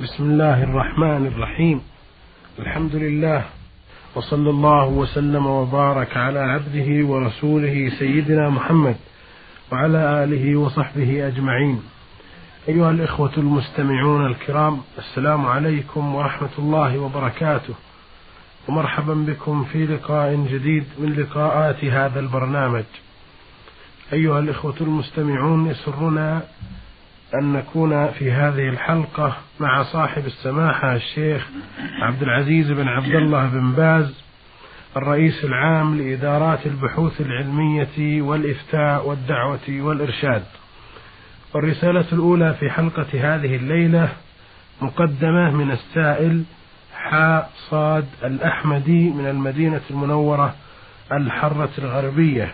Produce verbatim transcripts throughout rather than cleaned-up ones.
بسم الله الرحمن الرحيم. الحمد لله، وصلى الله وسلم وبارك على عبده ورسوله سيدنا محمد وعلى آله وصحبه أجمعين. أيها الإخوة المستمعون الكرام، السلام عليكم ورحمة الله وبركاته، ومرحبا بكم في لقاء جديد من لقاءات هذا البرنامج. أيها الإخوة المستمعون، يسرنا أن نكون في هذه الحلقة مع صاحب السماحة الشيخ عبد العزيز بن عبد الله بن باز، الرئيس العام لإدارات البحوث العلمية والإفتاء والدعوة والإرشاد. والرسالة الأولى في حلقة هذه الليلة مقدمة من السائل حاء صاد الأحمدي من المدينة المنورة الحرة الغربية.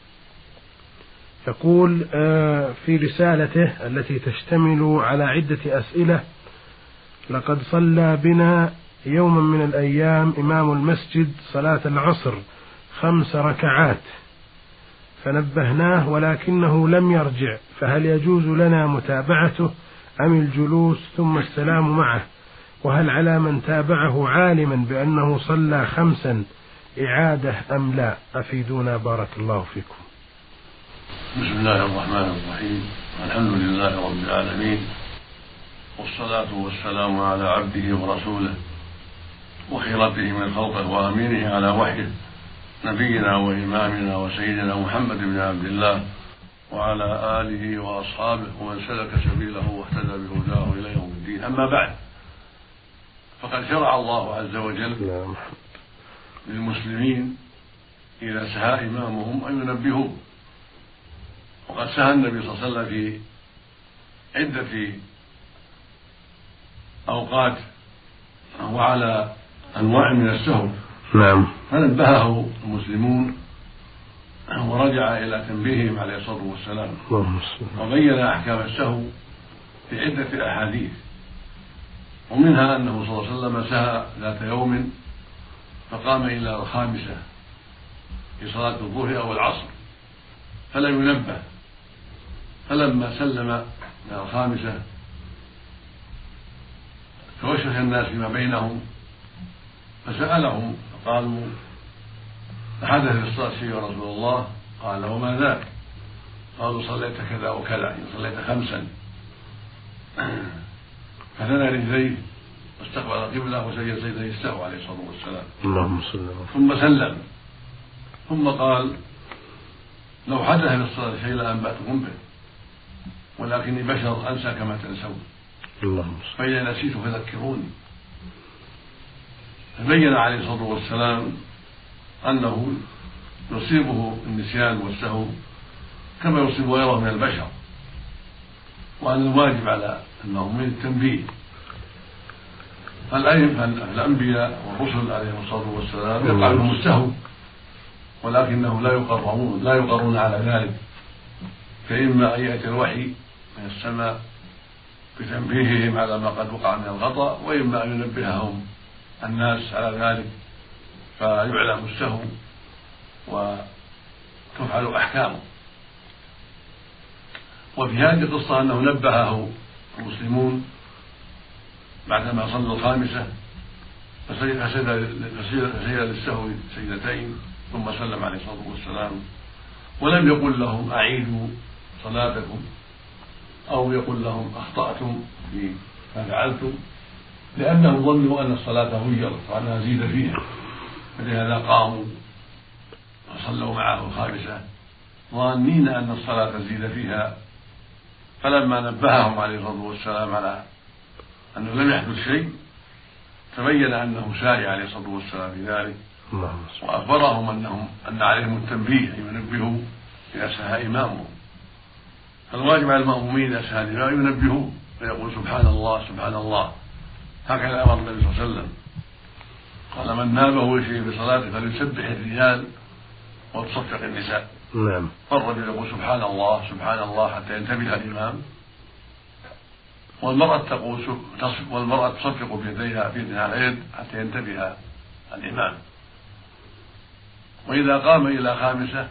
يقول في رسالته التي تشتمل على عدة أسئلة: لقد صلى بنا يوما من الأيام إمام المسجد صلاة العصر خمس ركعات، فنبهناه ولكنه لم يرجع، فهل يجوز لنا متابعته أم الجلوس ثم السلام معه؟ وهل على من تابعه عالما بأنه صلى خمسا إعادة أم لا؟ أفيدونا بارك الله فيكم. بسم الله الرحمن الرحيم، الحمد لله رب العالمين، والصلاة والسلام على عبده ورسوله وخيرته من خلقه وأمينه على وحيه، نبينا وإمامنا وسيدنا محمد بن عبد الله وعلى آله وأصحابه ومن سلك سبيله واهتدى بهداه إلى يوم الدين. أما بعد، فقد شرع الله عز وجل للمسلمين إذا سهى إمامهم أن ينبهوه، وقد سهى النبي صلى الله عليه وسلم في عدة أوقات وعلى أنواع من السهو، نعم، فنبهه المسلمون ورجع إلى تنبيههم عليه الصلاة والسلام، وبين أحكام السهو في عدة أحاديث، ومنها أنه صلى الله عليه وسلم سهى ذات يوم فقام إلى الخامسة في صلاة الظهر أو العصر فلم ينبه، فلما سلم من الخامسة توشش الناس فيما بينهم فسألهم فقالوا: أحدث في الصلاة شيء يا رسول الله؟ قال: وما ذاك؟ قالوا: صليت كذا وكذا، يعني صليت خمسا. فثنى رجليه واستقبل القبلة وسجد سجدتي السهو عليه الصلاة والسلام، اللهم صل وسلم، ثم سلم، ثم قال: لو حدث في الصلاة شيء لأنبأتكم به، ولكني بشر أنسى كما تنسون، فإذا نسيت فذكروني. فبين عليه الصلاة والسلام أنه يصيبه النسيان والسهو كما يصيب غيره من البشر، وأن الواجب على المأمومين التنبيه. فالأنبياء والرسل عليهم الصلاة والسلام يقع لهم السهو، ولكنهم لا يقررون لا يقرون على ذلك، فإما أن يأتي الوحي من السماء بتنبيههم على ما قد وقع من الخطأ، وإما أن ينبههم الناس على ذلك فيعلم السهو وتفعل أحكامه. وفي هذه القصة أنه نبهه المسلمون بعدما صلوا الخامسة فسجد للسهو سجدتين ثم سلم عليه الصلاة والسلام، ولم يقل لهم أعيدوا صلاتكم أو يقول لهم أخطأتم فيما فعلتم، لأنهم ظنوا أن الصلاة غيرت وأنها زيد فيها، فلهذا قاموا وصلوا معه الخامسة ظانين أن الصلاة زيد فيها. فلما نبههم عليه الصلاة والسلام على أنه لم يحدث شيء تبين أنه سارع عليه الصلاة والسلام في ذلك، وأخبرهم أنهم أن عليهم التنبيه أن ينبهوا إذا سهى إمامهم. فالواجب على المأمومين إذا سهى الإمام ينبهوه فيقول: سبحان الله سبحان الله. هكذا أمر النبي صلى الله عليه وسلم، قال: من نابه شيء بصلاته فليسبح الرجال وتصفق النساء. نعم. فالرجل يقول: سبحان الله سبحان الله حتى ينتبه الإمام، والمرأة تقول والمرأة تصفق بيديها بيدها على اليد حتى ينتبه الإمام. وإذا قام إلى خامسة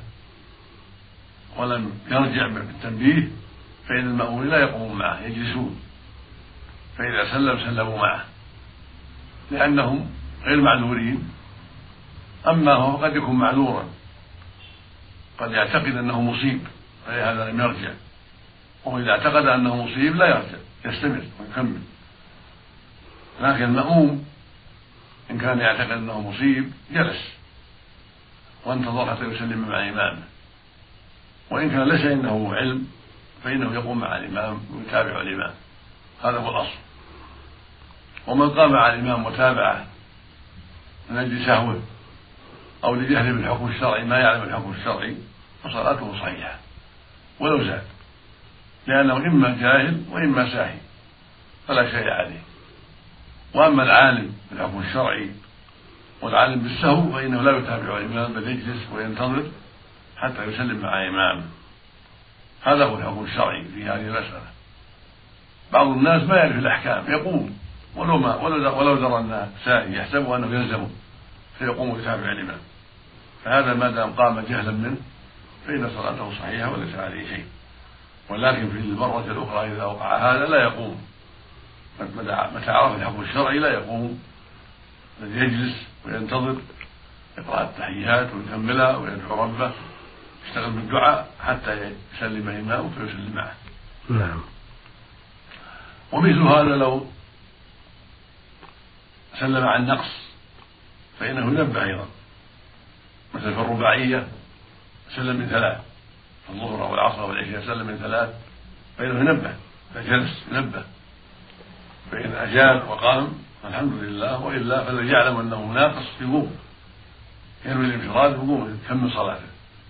ولم يرجع بالتنبيه فإن المأمومين لا يقومون معه، يجلسون فإذا سلم سلموا معه لأنهم غير معذورين. أما هو قد يكون معذورا، قد يعتقد أنه مصيب فلهذا لم يرجع، وإذا اعتقد أنه مصيب لا يرجع يستمر ويكمل. لكن المأموم إن كان يعتقد أنه مصيب جلس وانتظر حتى يسلم مع إمامه، وإن كان ليس عنده علم فإنه يقوم مع الإمام ويتابع الإمام، هذا هو الأصل. ومن قام مع الإمام متابعة من أجل سهوه أو لجهل بالحكم الشرعي ما يعلم الحكم الشرعي فصلاته صحيحة ولو زاد، لأنه إما جاهل وإما ساهي فلا شيء عليه. وأما العالم بالحكم الشرعي والعالم بالسهو فإنه لا يتابع الإمام بل يجلس وينتظر حتى يسلم مع إمامه. هذا هو الحكم الشرعي في هذه المسألة. بعض الناس ما يعرف الأحكام يقوم ولو ما ولو ولو درى أنه ساهي يحسب أنه يلزمه فيقوم ويتابع الإمام، فهذا ما دام قام جهلا منه فإن صلاته صحيحة وليس عليه شيء. ولكن في المرة الأخرى إذا وقع هذا لا يقوم، متى عرف الحكم الشرعي لا يقوم بل يجلس وينتظر يقرأ التحيات ويكملها ويدعو ربه يشتغل بالدعاء حتى يسلم إمامه فيسلم معه. نعم. ومثل هذا لو سلم عن نقص فإنه ينبه أيضا، مثل في الرباعية سلم من ثلاث، الظهر والعصر والعشاء سلم من ثلاث فإنه ينبه فجلس ينبه، فإن أجاب وقام الحمد لله، وإلا فالذي يعلم أنه ناقص يقوم ينوي الانفراد يقوم يكمل صلاته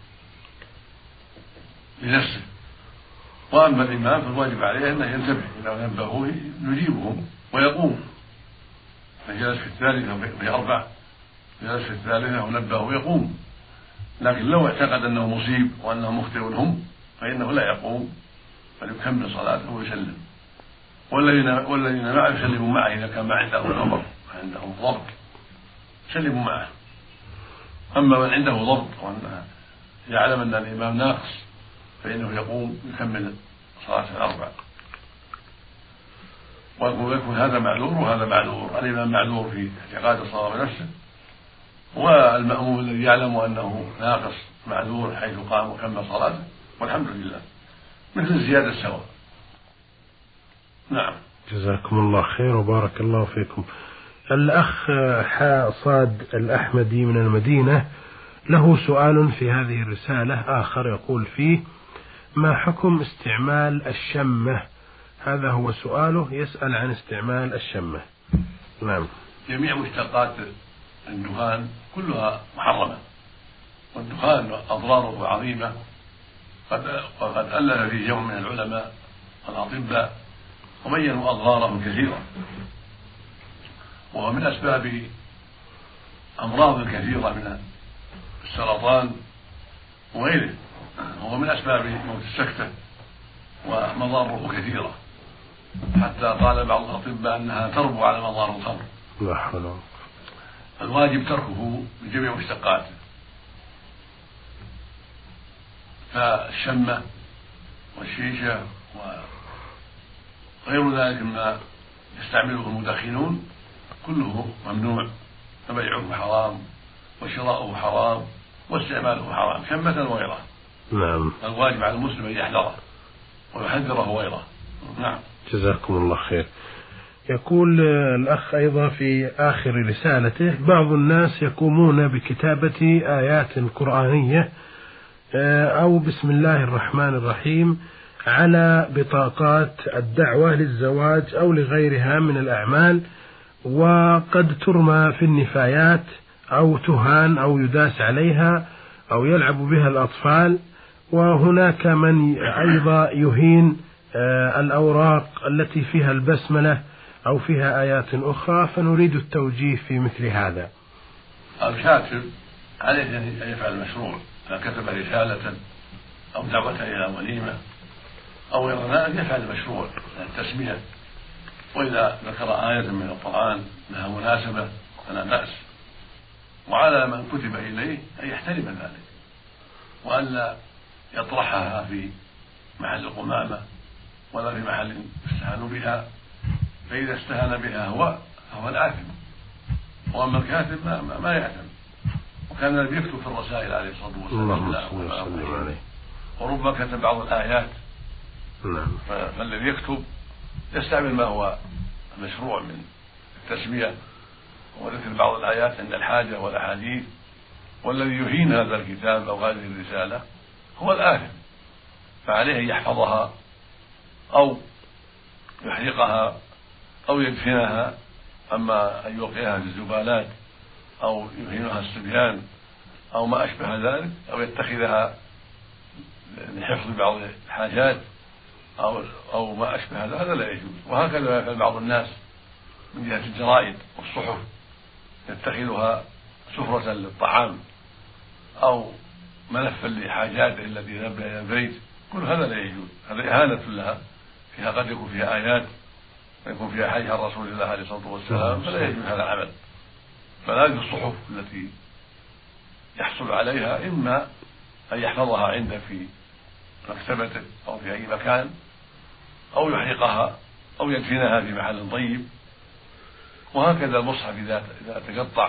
لنفسه. وأما الإمام فالواجب عليه أنه ينتبه إذا نبهوه يجيبهم ويقوم، فجلس في الثالثة في أربع جلس في الثالثة ونبهه يقوم. لكن لو اعتقد أنه مصيب وأنه مخطئ هم فإنه لا يقوم بل يكمل صلاته ويسلم. والذين والذين معه يسلموا معه إذا كان ما عندهم خبر عندهم ضبط يسلموا معه. أما من عنده ضبط وأنه يعلم أن الإمام ناقص فإنه يقوم يكمل صلاة الأربع. ويكون هذا معذور وهذا معذور، الإمام معذور في اعتقاد الصلاة بنفسه، والمأموم الذي يعلم أنه ناقص معذور حيث قام وكمل صلاته، والحمد لله مثل الزيادة سواء. نعم. جزاكم الله خير وبارك الله فيكم. الأخ صاد الأحمدي من المدينة له سؤال في هذه الرسالة آخر يقول فيه: ما حكم استعمال الشمة؟ هذا هو سؤاله، يسأل عن استعمال الشمة. نعم. جميع مشتقات الدخان كلها محرمة، والدخان أضراره عظيمة، وقد ألف في جمع من العلماء والأطباء وبينوا أضراره كثيرة، وهو من أسباب أمراض كثيرة من السرطان وغيره، وهو من أسباب موت السكتة ومضاره كثيرة، حتى قال بعض الأطباء أنها تربو على مضار الخمر. لا حول. الواجب تركه بجميع مشتقاته، فالشمة والشيشة وغير ذلك مما يستعمله المدخنون كله ممنوع، فبيعه حرام وشراؤه حرام واستعماله حرام شمة وغيره. نعم. الواجب على المسلم أن يحذره ويحذره غيره. نعم. جزاكم الله خير. يقول الأخ أيضا في آخر رسالته: بعض الناس يقومون بكتابة آيات قرآنية أو بسم الله الرحمن الرحيم على بطاقات الدعوة للزواج أو لغيرها من الأعمال، وقد ترمى في النفايات أو تهان أو يداس عليها أو يلعب بها الأطفال. وهناك من أيضا يهين الأوراق التي فيها البسملة أو فيها آيات أخرى، فنريد التوجيه في مثل هذا. الكاتب عليه أن يفعل المشروع، إذا كتب رسالة أو دعوة إلى وليمة أو غير ذلك يفعل المشروع التسمية، وإذا ذكر آية من القرآن لها مناسبة فلا بأس، وعلى من كتب إليه أن يحترم ذلك وألا يطرحها في محل القمامة ولا في محل يستهان بها، فإذا استهان بها هو فهو الآثم، وأما الكاتب ما, ما, ما يأثم. وكان النبي يكتب في الرسائل عليه الصلاة والسلام، وربما كتب بعض الآيات. فالذي يكتب يستعمل ما هو مشروع من التسمية وذكر بعض الآيات عند الحاجة والأحاديث، والذي يهين هذا الكتاب أو هذه الرسالة هو الآثم، فعليه أن يحفظها أو يحرقها أو يدفنها. أما أن يوقعها في الزبالات أو يهينها الصبيان أو ما أشبه ذلك، أو يتخذها لحفظ بعض الحاجات أو أو ما أشبه هذا، هذا لا يجوز. وهكذا يفعل بعض الناس من جهة الجرائد والصحف، يتخذها سفرة للطعام أو ملفا لحاجاته التي ذهب إلى البيت، كل هذا لا يجوز، هذا إهانة لها، فيها قد يكون فيها آيات ويكون فيها حديث عن رسول الله عليه الصلاة والسلام، فلا يجوز هذا العمل. فهذه الصحف التي يحصل عليها إما أن يحفظها عنده في مكتبته أو في أي مكان، أو يحرقها أو يدفنها في محل طيب. وهكذا المصحف إذا إذا تقطع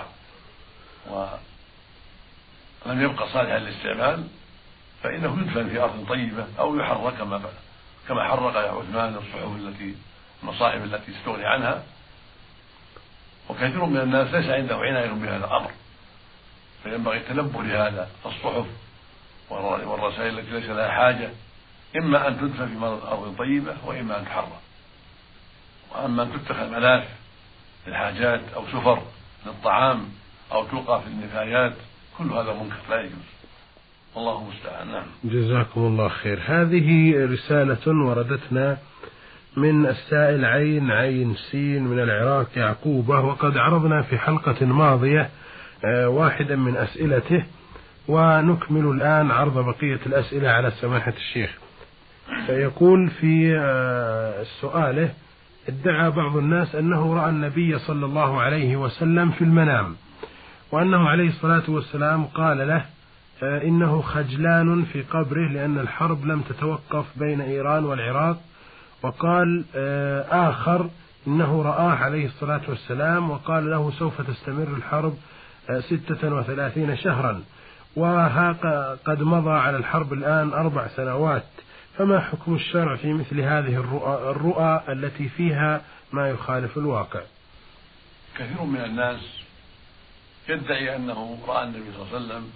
ولم يبقى صالحا للاستعمال فإنه يدفن في أرض طيبة أو يحرق كما كما حرق عثمان الصحف التي المصاحف التي استغني عنها. وكثير من الناس ليس عنده عناية بهذا الأمر، فينبغي التنبه لهذا. الصحف والرسائل التي ليس لها حاجة إما أن تدفن في أرض طيبة وإما أن تحرق. وأما أن تتخذ ملاف للحاجات أو سفر للطعام أو تلقى في النفايات، كل هذا منكر لا يجوز، والله المستعان. نعم. جزاكم الله خير. هذه رسالة وردتنا من السائل عين عين سين من العراق يعقوبة، وقد عرضنا في حلقة ماضية واحدا من أسئلته، ونكمل الآن عرض بقية الأسئلة على سماحة الشيخ. فيقول في سؤاله: ادعى بعض الناس أنه رأى النبي صلى الله عليه وسلم في المنام، وأنه عليه الصلاة والسلام قال له إنه خجلان في قبره لأن الحرب لم تتوقف بين إيران والعراق، وقال آخر إنه رآه عليه الصلاة والسلام وقال له سوف تستمر الحرب ستة وثلاثين شهرا، وقد مضى على الحرب الآن أربع سنوات، فما حكم الشرع في مثل هذه الرؤى, الرؤى التي فيها ما يخالف الواقع؟ كثير من الناس يدعي أنه رأى النبي صلى الله عليه وسلم،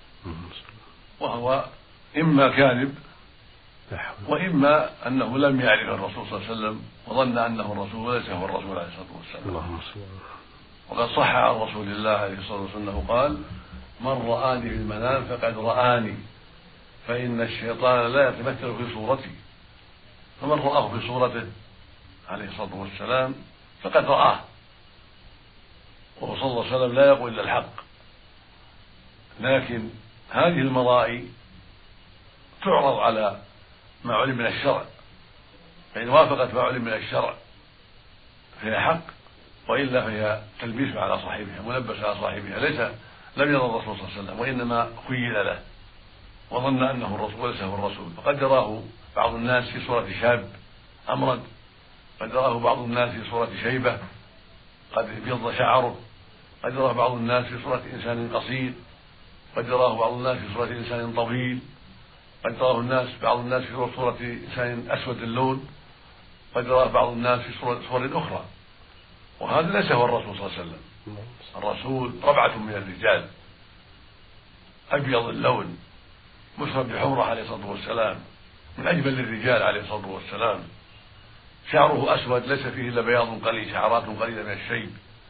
وهو إما كاذب وإما أنه لم يعرف الرسول صلى الله عليه وسلم وظن أنه الرسول وليس هو الرسول عليه الصلاة والسلام. وقد صح عن رسول الله عليه الصلاة والسلام أنه قال: من رآني في المنام فقد رآني، فإن الشيطان لا يتمثل في صورتي. فمن رآه في صورته عليه الصلاة والسلام فقد رآه، وهو صلى الله عليه وسلم لا يقول إلا الحق. لكن هذه المرائي تعرض على ما علم من الشرع، فإن وافقت ما علم من الشرع فهي حق، وإلا فهي تلبيس على صاحبها، ملبس على صاحبها، ليس لم يرى الرسول صلى الله عليه وسلم وإنما خيل له وظن أنه الرسول وليس هو الرسول. فقد راه بعض الناس في صورة شاب أمرد، قد راه بعض الناس في صورة شيبة قد ابيض شعره، قد راه بعض الناس في صورة إنسان قصير، قد راه بعض الناس في صورة إنسان طويل، قد راه الناس بعض الناس في صورة إنسان أسود اللون، قد راه بعض الناس في صور, صور أخرى. وهذا ليس هو الرسول صلى الله عليه وسلم. الرسول ربعة من الرجال، أبيض اللون مشرب بحمرة عليه الصلاة والسلام، من أجمل الرجال عليه الصلاة والسلام، شعره أسود ليس فيه إلا بياض قليل، شعرات قليلة من الشيب،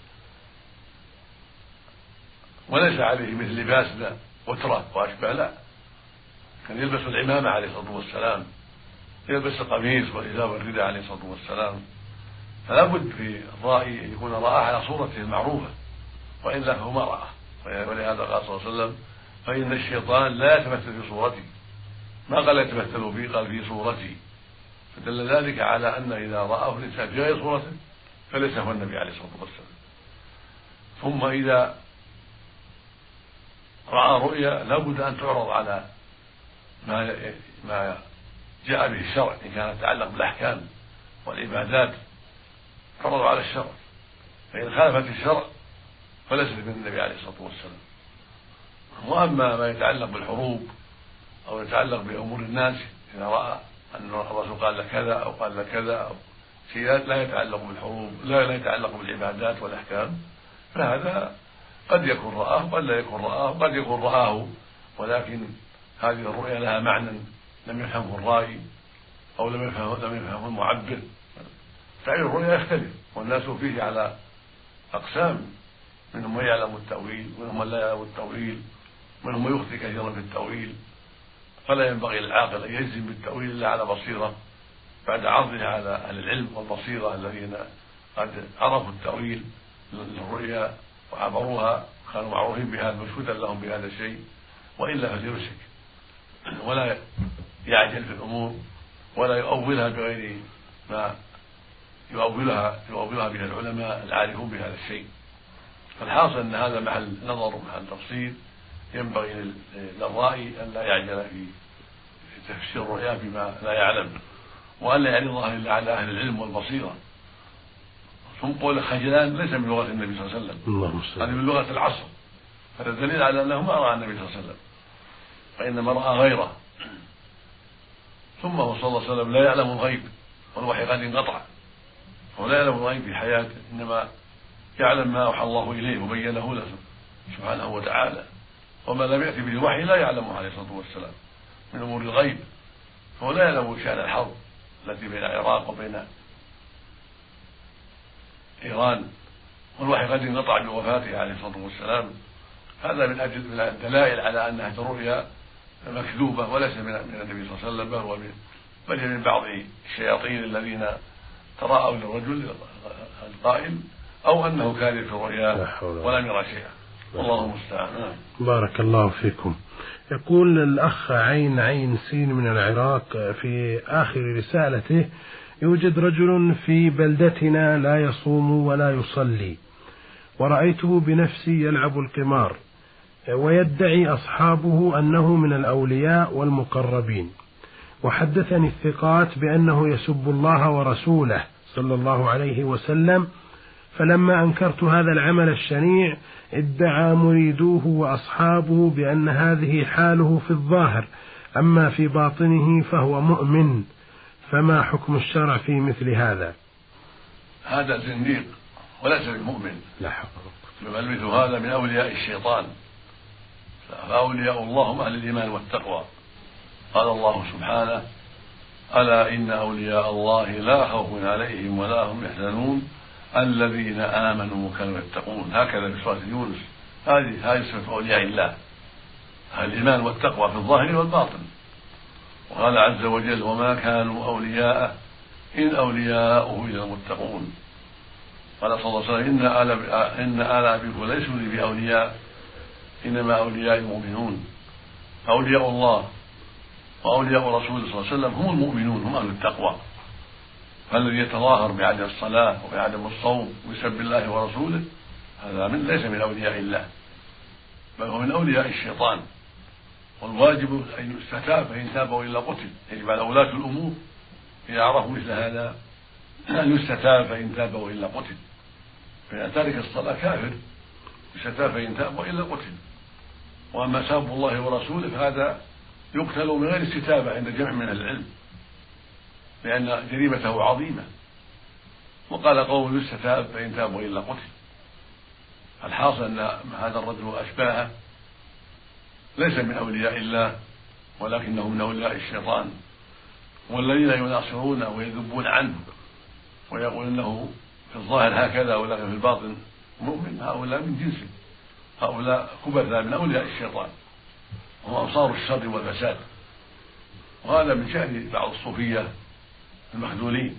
وليس عليه مثل لباسنا وترة وأشبه، لا، كان يلبس العمامة عليه الصلاة والسلام، يلبس القميص والإزار والرداء عليه الصلاة والسلام. فلا بد في الرائي أن يكون رآه على صورته المعروفة، وإلا فهو ما رآه. ولهذا قال صلى الله عليه وسلم: فإن الشيطان لا يتمثل في صورتي، ما قال يتمثل فيه، قال في صورتي، فدل ذلك على أن إذا رآه الإنسان في غير صورته فليس هو النبي عليه الصلاة والسلام. ثم إذا رأى رؤيا لا بد أن تعرض على ما ما جاء به الشرع إن كانت تتعلق بالأحكام والعبادات، فرضوا على الشرع، فإن خالفت الشرع فليست من النبي عليه الصلاة والسلام. وأما ما يتعلق بالحروب أو يتعلق بأمور الناس، إذا رأى أن الرسول قال له كذا أو قال له كذا أو شيء لا يتعلق بالحروب، لا لا يتعلق بالعبادات والأحكام، فهذا قد يكون رآه وقد لا يكون رآه، قد يكون رآه ولكن هذه الرؤيا لها معنى لم يفهمه الرائي أو لم يفهمه لم يفهمه المعبر. تعبير الرؤيا يختلف، والناس فيه على أقسام، منهم من يعلم التأويل ومنهم من لا يعلم التأويل، منهم من يخطئ كثيرا في التأويل، فلا ينبغي للعاقل أن يجزم بالتأويل إلا على بصيرة بعد عرضها على أهل العلم والبصيرة الذين قد عرفوا التأويل للرؤيا وعبروها، كانوا معروفين بهذا مشهودا لهم بهذا الشيء، وإلا فليمسك ولا يعجل في الأمور ولا يؤولها بغير ما يؤولها يؤولها به العلماء العارفون بهذا الشيء. فالحاصل أن هذا محل نظر ومحل تفصيل، ينبغي للرائي أن لا يعجل في تفسير الرؤيا بما لا يعلم، وأن لا يعرضها إلا على أهل العلم والبصيرة. ثم قول خجلان ليس من لغة النبي صلى الله عليه وسلم، هذه من لغة العصر، هذا دليل على أنه ما رأى النبي صلى الله عليه وسلم وإنما رأى غيره. ثم هو صلى الله عليه وسلم لا يعلم الغيب، والوحي قد انقطع، هو لا يعلم الغيب في حياته، إنما يعلم ما أوحى الله إليه وبينه له سبحانه وتعالى، وما لم يأتي به الوحي لا يعلمه عليه الصلاة والسلام من أمور الغيب. فهو لا يعلم شأن الحرب التي بين العراق وبين إيران، والوحي قد انقطع بوفاته عليه الصلاة والسلام. هذا من أجل من الدلائل على أنها رؤيا مكذوبة وليس من النبي صلى الله عليه وسلم، بل بل من بعض الشياطين الذين تراءوا للرجل القائل، أو أنه كاذب في الرؤيا ولم يرى شيئا، والله المستعان. بارك الله فيكم. يقول الأخ عين عين سين من العراق في آخر رسالته: يوجد رجل في بلدتنا لا يصوم ولا يصلي، ورأيته بنفسي يلعب القمار، ويدعي أصحابه أنه من الأولياء والمقربين، وحدثني الثقات بأنه يسب الله ورسوله صلى الله عليه وسلم، فلما أنكرت هذا العمل الشنيع ادعى مريدوه وأصحابه بأن هذه حاله في الظاهر، أما في باطنه فهو مؤمن، فما حكم الشرع في مثل هذا؟ هذا زنديق وليس بمؤمن، لا حق، بل مثل هذا من أولياء الشيطان، فأولياء الله هم أهل الإيمان والتقوى. قال الله سبحانه: ألا إن أولياء الله لا خوف عليهم ولا هم يحزنون الذين آمنوا وكانوا يتقون. هكذا في سورة يونس. هذه هذه صفة أولياء الله، أهل الإيمان والتقوى في الظاهر والباطن. وقال عز وجل: وما كانوا أولياء إن أولياؤه إلا المتقون. قال صلى الله عليه وسلم: إن آل إن آل أبيكم ليسوا لي بأولياء إنما أولياء المؤمنون. أولياء الله وأولياء رسوله صلى الله عليه وسلم هم المؤمنون، هم أهل التقوى. فالذي يتظاهر بعدم الصلاة وبعدم الصوم ويسب الله ورسوله هذا من ليس من أولياء الله، بل هو من أولياء الشيطان. والواجب أن يستتاب، فإن تابوا إلا قتل. يجب على ولاة الأمور إذا عرفوا مثل هذا أن يستتاب، فإن تابوا إلا قتل. فإن تارك الصلاة كافر، يستتاب فإن تابوا إلا قتل. وأما ساب الله ورسوله فهذا يقتل من غير استتابة عند جمع من العلم، لأن جريمته عظيمة. وقال قوم: يستتاب فإن تابوا إلا قتل. الحاصل أن هذا الرجل أشباهه ليس من أولياء الله، ولكنه من أولياء الشيطان، والذين يناصرونه ويذبون عنه ويقول أنه في الظاهر هكذا ولكن في الباطن مؤمن، هؤلاء من جنسه، هؤلاء خبثاء من أولياء الشيطان، وهم أنصار الشر والفساد. وهذا من شأن بعض الصوفية المخذولين،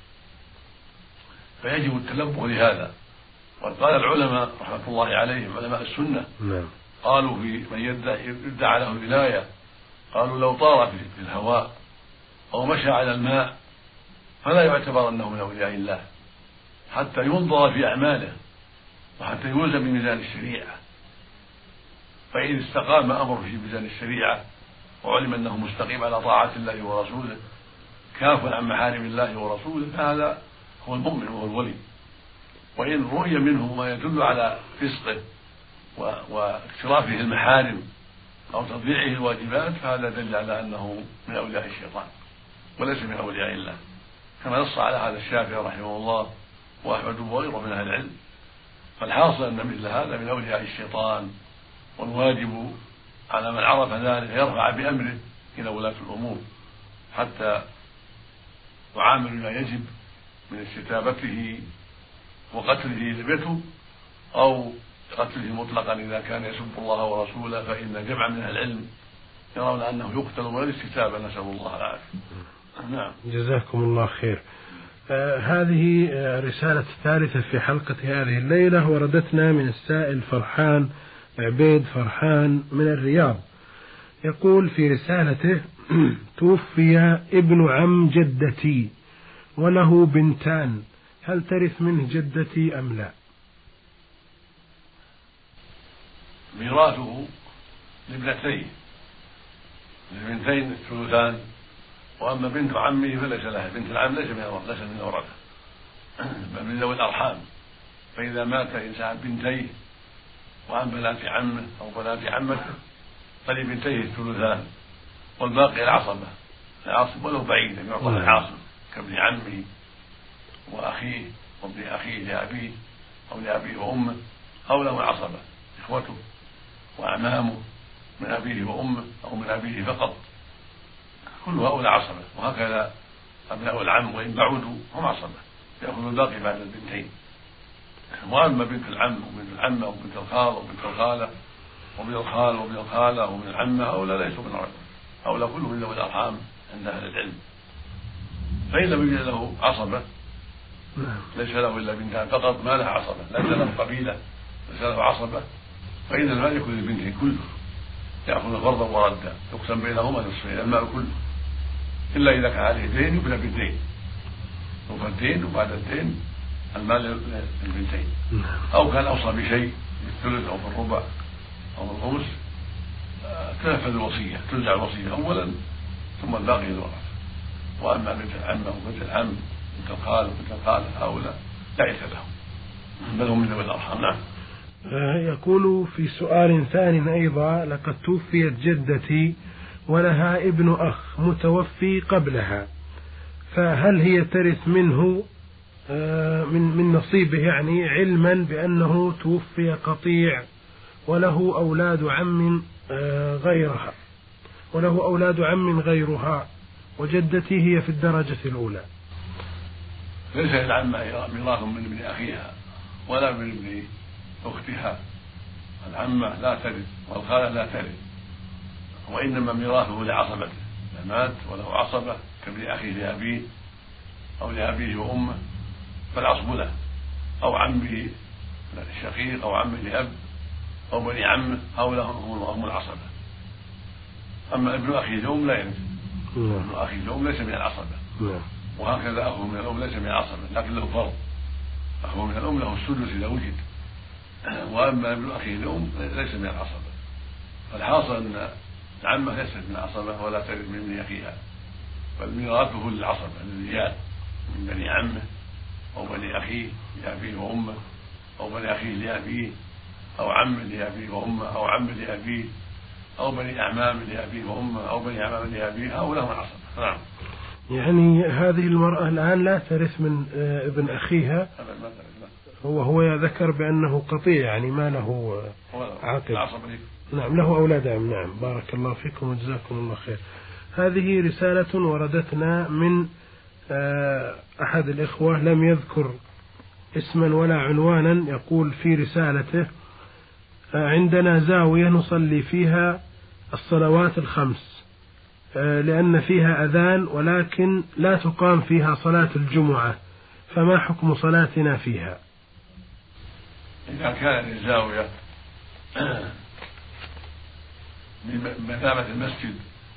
فيجب التنبه لهذا. وقد قال العلماء رحمة الله عليهم، علماء السنة، قالوا في من يدعى له الولاية، قالوا: لو طار في الهواء أو مشى على الماء فلا يعتبر أنه من أولياء الله، حتى ينظر في أعماله وحتى يوزن بميزان الشريعة. فإن استقام أمره في ميزان الشريعة وعلم أنه مستقيم على طاعة الله ورسوله كاف عن محارم الله ورسوله، فهذا هو المؤمن وهو الولي. وإن رؤي منه ما يدل على فسقه واقترافه المحارم أو تضييعه الواجبات فهذا دل على أنه من أولياء الشيطان وليس من أولياء الله، كما نص على هذا الشافعي رحمه الله وأحمد وغيره من أهل العلم. فالحاصل أن مثل هذا من أولياء الشيطان، والواجب على من عرف ذلك يرفع بأمره إلى ولاة الأمور حتى يعامل ما يجب من استتابته وقتله إذا بيته أو قتله مطلقا إذا كان يسب الله ورسوله، فإن جمع من أهل العلم يرون أنه يقتل من غير استتابة، نسأل الله العافية. نعم. جزاكم الله خير. آه هذه آه رسالة ثالثة في حلقة هذه الليلة، وردتنا من السائل فرحان عبيد فرحان من الرياض. يقول في رسالته: توفي ابن عم جدتي وله بنتان، هل ترث منه جدتي أم لا؟ ميراثه لابنتيه، للبنتين الثلثان، وأما بنت عمه فليس لها، بنت العم ليس من ليس من الورثة بل من ذوي الأرحام. فإذا مات إنسان بنتيه وعن بنات عمه أو بنات عمته فلبنتيه الثلثان والباقي العصبة، العاصب ولو بعيدا يعطى العاصب كابن عمه وأخيه وابن أخيه لأبيه أو لأبيه وأمه، أو له العصبة إخوته وأعمامه من أبيه وأمه أو من أبيه فقط، كل هؤلاء عصبة. وهكذا أبناء العم وإن بعدوا هم عصبة، يأخذ الباقي بعد البنتين. وأما بنت العم وبنت العمة وبنت الخال وبنت الخالة وبنت الخال وبنت الخالة وبنت العمة هؤلاء ليسوا من العصبة، هؤلاء كلهم من ذوي الأرحام عند أهل العلم. فإن لم يجد له عصبة ليس له إلا بنتان فقط، ما لها عصبة، ليس له قبيلة، ليس له عصبة، فإن المال يكون للبنتين كله، يأخذ فرضا وردا، يقسم بينهما نصفين المال كله، إلا إذا كان عليه دين يبنى بالدين، يوفى الدين وبعد الدين المال للبنتين، أو كان أوصى بشيء بالثلث أو بالربع أو بالخمس تنفذ الوصية، تنزع الوصية أولا ثم الباقي للورثة. وأما بنت العم وبنت العم بنت الخال وبنت الخالة هؤلاء ليس لهم بل هم من ذوي الأرحام. نعم. يقول في سؤال ثانٍ أيضا: لقد توفيت جدتي ولها ابن أخ متوفي قبلها، فهل هي ترث منه من من نصيبه، يعني علما بأنه توفي قطيع وله أولاد عم غيرها وله أولاد عم غيرها وجدتي هي في الدرجة الأولى؟ ليس للعمة ميراث من ابن أخيها ولا من ابن أختها، العمة لا ترث والخالة لا ترث، وإنما ميراثه لعصبته، إذا مات وله عصبة كابن أخيه لأبيه أو لأبيه وأمه فالعصب له، أو عمه الشقيق أو عمه لأب أو بني عمه هؤلاء هم العصبة. أما ابن أخيه الأم لا يرث، ابن أخيه الأم ليس من العصبة، وهكذا أخوه من الأم ليس من العصبة لكن له فرض، أخوه من الأم له السدس إذا وجد، وأما ابن أخيه الأم ليس من العصبة. فالحاصل أن العمة ليست من العصبة ولا ترث من ابن أخيها، بل ميراثه للعصبة للرجال من بني عمه أو بني أخيه لأبيه وأمه أو بني أخيه لأبيه أو عم لأبيه وأمه أو عم لأبيه أو بني أعمام لأبيه وأمه أو بني أعمام لأبيه أو لهم العصبة. نعم. يعني هذه المرأة الآن لا ترث من ابن أخيها، هو هو ذكر بأنه قطيع يعني ما له عاقل. نعم له أولاد عم. نعم بارك الله فيكم وجزاكم الله خير. هذه رسالة وردتنا من أحد الإخوة لم يذكر اسما ولا عنوانا، يقول في رسالته: عندنا زاوية نصلي فيها الصلوات الخمس لأن فيها أذان ولكن لا تقام فيها صلاة الجمعة، فما حكم صلاتنا فيها؟ إذا كان الزاوية بمثابة المسجد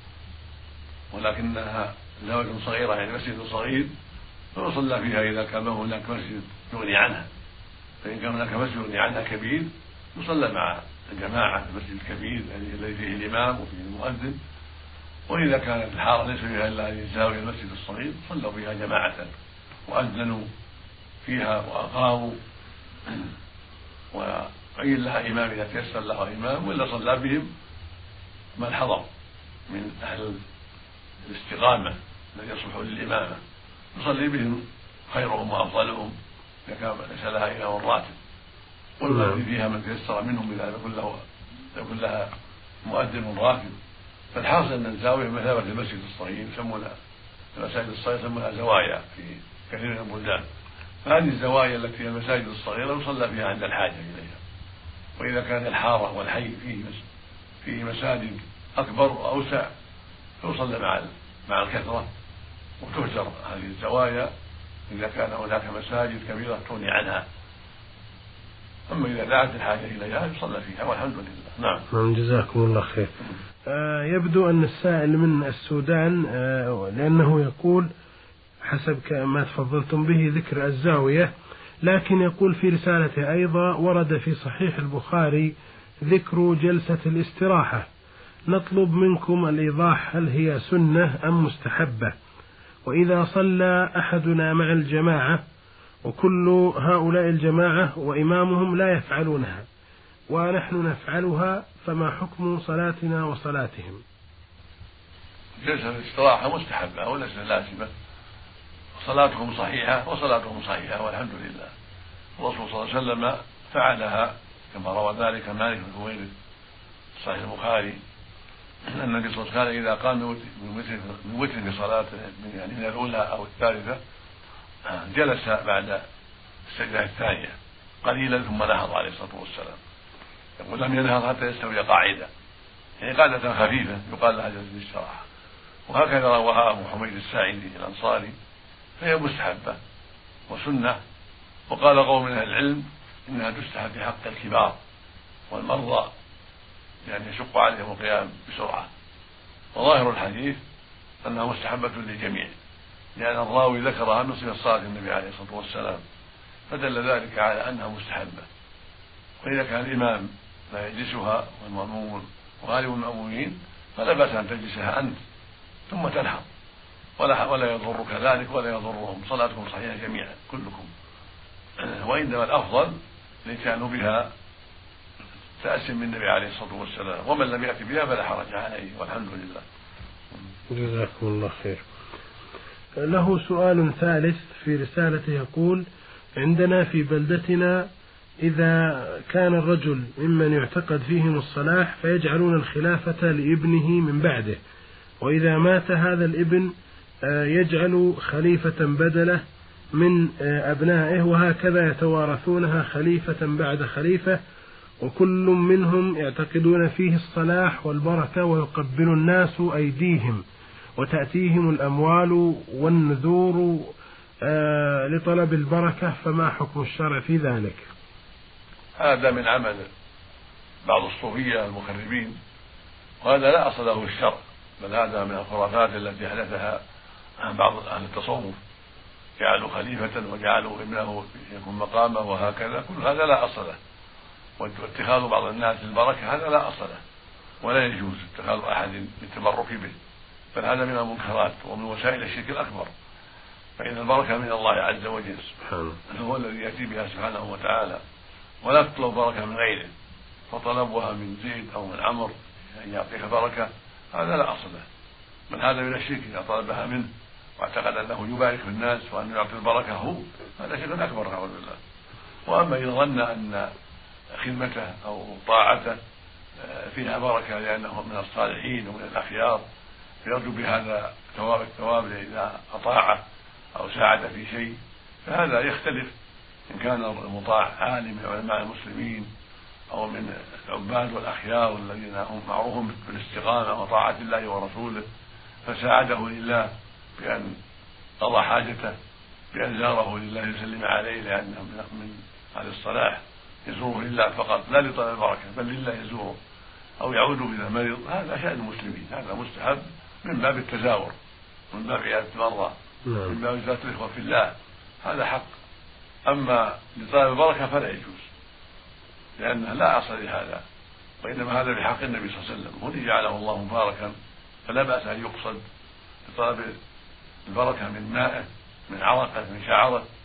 ولكنها زاوية صغيرة يعني مسجد صغير فيصلى فيها إذا كان هناك مسجد يغني عنها، فإن كان هناك مسجد يغني عنها كبير يصلى مع الجماعة في المسجد الكبير الذي فيه الإمام وفيه المؤذن. وإذا كانت الحارة ليس فيها إلا هذه الزاوية المسجد الصغير صلوا فيها جماعة وأذنوا فيها وأقاموا، وعين لها إمام إذا تيسر لها إمام، وإلا صلى بهم من حضر من أهل الاستقامة الذي يصلح للإمامة، يصلي بهم خيرهم وأفضلهم إذا كان ليس لها إمام راتب، والذي فيها من تيسر منهم إذا يكون لها مؤذن راتب. فالحاصل أن الزاوية مثابة المسجد الصغير، يسمونها المساجد الصغيرة يسمونها زوايا في كثير من البلدان. فهذه الزوايا التي هي المساجد الصغيرة يصلى فيها عند الحاجة إليها. وإذا كان الحارة والحي فيه فيه مساجد أكبر وأوسع فيصلى مع مع الكثرة، وتهجر هذه الزوايا إذا كان هناك مساجد كبيرة تغني عنها. أما إذا دعت الحاجة إليها يصلى فيها والحمد لله. نعم. نعم جزاكم الله خير. آه يبدو أن السائل من السودان، آه لأنه يقول حسب ما تفضلتم به ذكر الزاوية، لكن يقول في رسالته أيضا ورد في صحيح البخاري ذكر جلسة الاستراحة، نطلب منكم الإيضاح هل هي سنة أم مستحبة؟ وإذا صلى أحدنا مع الجماعة وكل هؤلاء الجماعة وإمامهم لا يفعلونها ونحن نفعلها فما حكم صلاتنا وصلاتهم؟ جلسة الاستراحة مستحبة وليس لازمة، صلاتهم صحيحة وصلاتهم صحيحة والحمد لله. الرسول صلى الله عليه وسلم فعلها كما روى ذلك مالك بن هويرث صحيح البخاري أن النبي صلى الله عليه وسلم إذا قام من وتر في صلاته يعني من الأولى أو الثالثة جلس بعد السجدة الثانية قليلا ثم نهض عليه الصلاة والسلام، يقول لم ينهض حتى يستوي قاعدة، يعني قاعدة خفيفة يقال لها جلسة الاستراحة. وهكذا رواها أبو حميد الساعدي الأنصاري، فهي مستحبة وسنة. وقال قوم من أهل العلم إنها تستحب في حق الكبار والمرضى، يعني يشق عليهم القيام بسرعة. وظاهر الحديث أنها مستحبة للجميع، لأن الراوي ذكرها من صفة صلاة النبي عليه الصلاة والسلام، فدل ذلك على أنها مستحبة. وإذا كان الإمام لا يجلسها والمأموم وغالب المأمومين فلا بأس أن تجلسها أنت ثم تنهض، ولا ولا يضرك ذلك ولا يضرهم، صلاتكم صحيحة جميعا كلكم. وإنما الأفضل الإتيان بها تأسي من النبي عليه الصلاة والسلام، ومن لم يأتي بها فلا حرج عليه والحمد لله. جزاكم الله خير. له سؤال ثالث في رسالته يقول: عندنا في بلدتنا إذا كان الرجل ممن يعتقد فيهم الصلاح فيجعلون الخلافة لابنه من بعده، وإذا مات هذا الابن يجعل خليفة بدله من أبنائه، وهكذا يتوارثونها خليفة بعد خليفة، وكل منهم يعتقدون فيه الصلاح والبركة ويقبل الناس أيديهم وتأتيهم الأموال والنذور لطلب البركة، فما حكم الشرع في ذلك؟ هذا من عمل بعض الصوفية المخربين، وهذا لا أصل له الشرع، بل هذا من الخرافات التي حدثها بعض أهل التصوف، جعلوا خليفة وجعلوا ابنه يكون مقامه وهكذا، كل هذا لا أصل له. واتخاذ بعض الناس البركة هذا لا أصل له، ولا يجوز اتخاذ أحد بالتبرك به، بل هذا من المنكرات ومن وسائل الشرك الأكبر. فإن البركة من الله عز وجل هو الذي يأتي بها سبحانه وتعالى، ولا تطلب بركة من غيره، فطلبها من زيد أو من عمر أن يعطيك بركة هذا لا أصل له، بل هذا من الشرك إذا طلبها منه واعتقد أنه يبارك في الناس وأنه يعطي البركة هو، هذا شرك أكبر نعوذ بالله. وأما إذا ظن أن خدمته أو طاعته فيها بركة لأنه من الصالحين ومن الأخيار يرجو بهذا ثواب الثواب إذا أطاعه أو ساعد في شيء، فهذا يختلف إن كان المطاع عالم من علماء المسلمين أو من العباد والأخيار الذين هم معروفون بالاستقامة وطاعة الله ورسوله، فساعده لله بأن قضى حاجته، بأن زاره لله يسلم عليه لأنه من أهل الصلاح، يزوره لله فقط لا لطلب البركة بل لله يزوره، أو يعود إذا مرض، هذا شأن المسلمين، هذا مستحب من باب التزاور، من باب عيادة المرضى، من باب زيارة الإخوة في الله، هذا حق. أما لطلب البركة فلا يجوز، لأنه لا أصل لهذا، وإنما هذا بحق النبي صلى الله عليه وسلم، والذي جعله الله مباركا، فلا بأس أن يقصد لطلب البركة من مائه من عرقه من شعره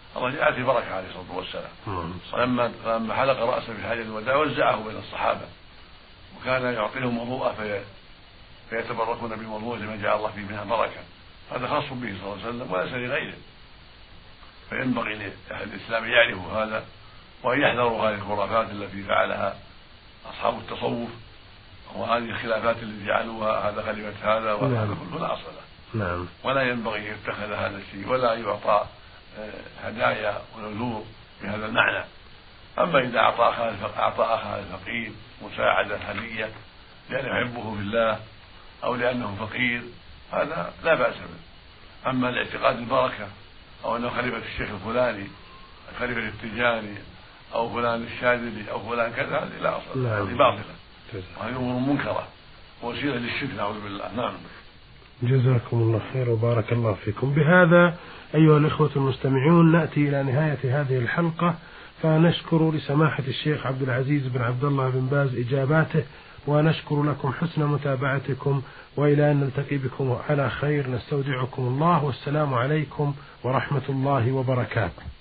الله جاءت البركة عليه الصلاة والسلام. ولما لما حلق رأسه في حجة الوداع وزعه بين الصحابة، وكان يعطيهم وضوءه في فيتبركون بوضوءه لما جعل الله فيه منها بركة. هذا خاص به صلى الله عليه وسلم وليس لغيره، فينبغي لأهل الإسلام يعرفوا هذا وأن يحذروا هذه الخرافات التي فعلها أصحاب التصوف وهذه الخلافات التي جعلوها هذا خليفة هذا وهذا كله لا أصل له. نعم. ولا ينبغي أن يتخذ هذا الشيء ولا يعطى هدايا ونذور بهذا المعنى. أما إذا أعطى أعطى أخاه الفقير مساعدة هدية لأنه يحبه في الله أو لأنه فقير هذا لا بأس به. أما الاعتقاد البركة أو أنه خليفة الشيخ الفلاني خليفة التجاني أو فلان الشاذلي أو فلان كذا هذه لا أصل، هذه باطلة وهذه أمور منكرة ووسيلة للشرك نعوذ بالله. نعم. جزاكم الله خير وبارك الله فيكم. بهذا أيها الإخوة المستمعون نأتي إلى نهاية هذه الحلقة، فنشكر لسماحة الشيخ عبد العزيز بن عبد الله بن باز إجاباته، ونشكر لكم حسن متابعتكم، وإلى أن نلتقي بكم على خير نستودعكم الله، والسلام عليكم ورحمة الله وبركاته.